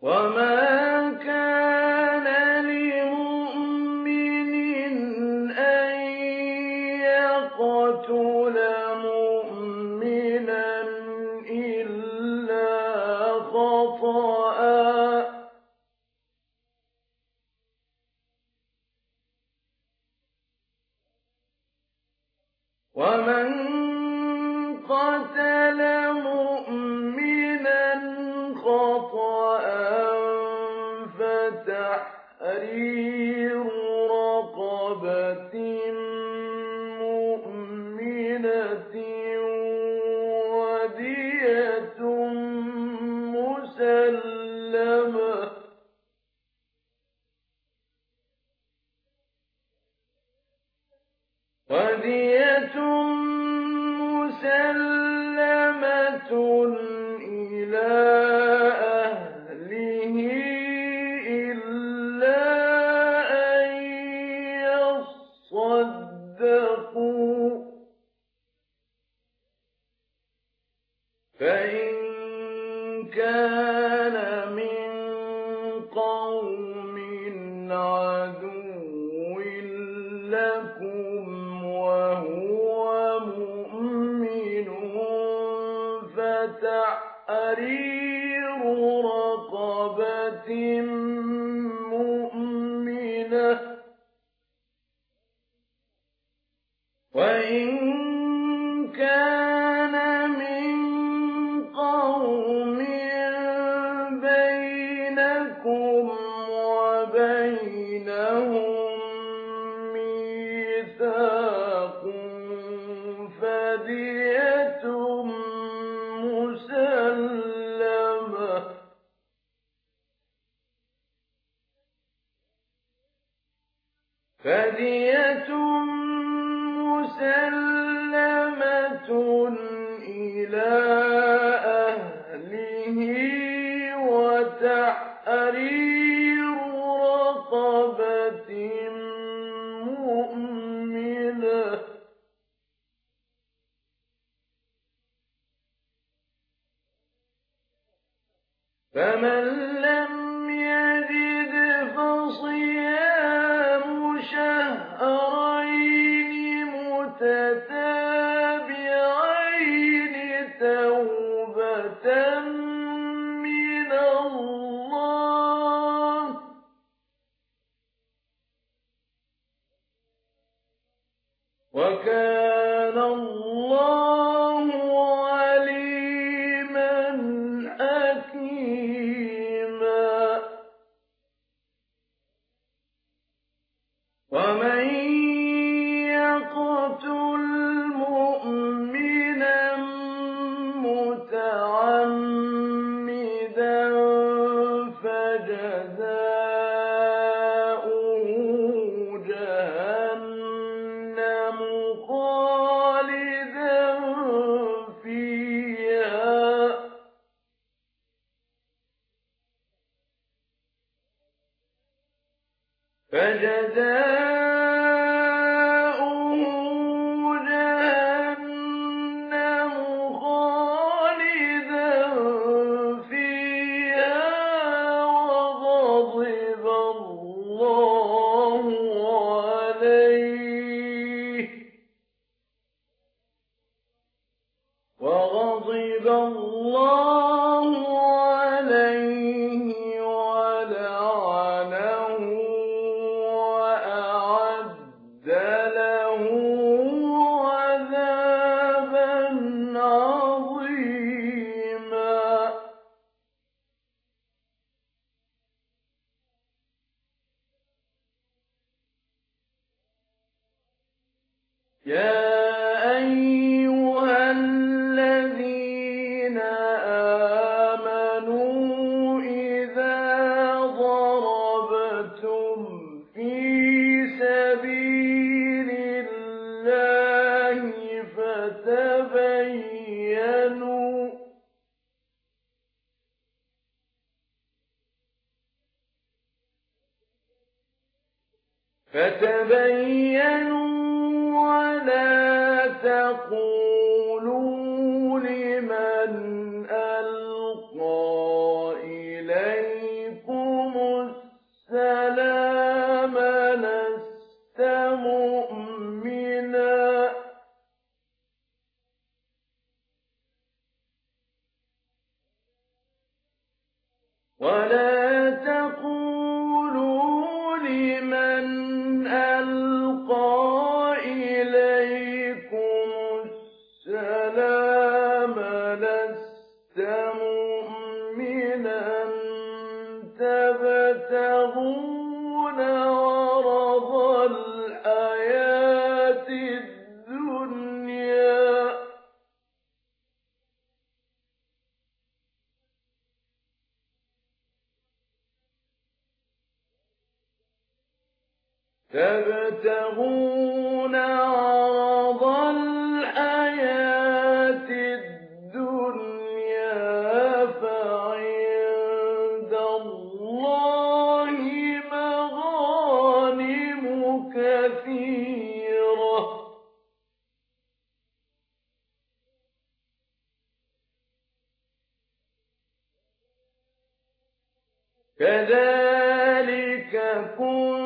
وما كان لمؤمن أن يقتل مؤمنا إلا خطأ ومن قتل مؤمنا خطأ فتحرير رقبة مؤمنة ودية مسلمة إلى أهله إلا أن يصدقوا فإن كان من قوم عدو لكم وهو مؤمن فتحرير رقبة مؤمنة وإن كان من قوم بينكم وبينهم ميثاق فدية مسلمة إلى أهله وتحرير رقبة مؤمنة فمن لم يجد فصيام شهرين متتابعين توبة من الله وكان الله عليما حكيما ومن يقتل مؤمنا متعمدا فجزاؤه جهنم خالدا فيها وغضب الله عليه ولعنه وأعد له عذابا عظيما يا أيها الذين آمنوا إذا ضربتم في سبيل الله فتبينوا ولا تقولوا لمن ألقى إليكم ولا تقولوا لمن ألقى إليكم السلام لست مؤمنا تبتغون عرض الحياة الدنيا فعند الله مغانم كثيرة كذلك كنتم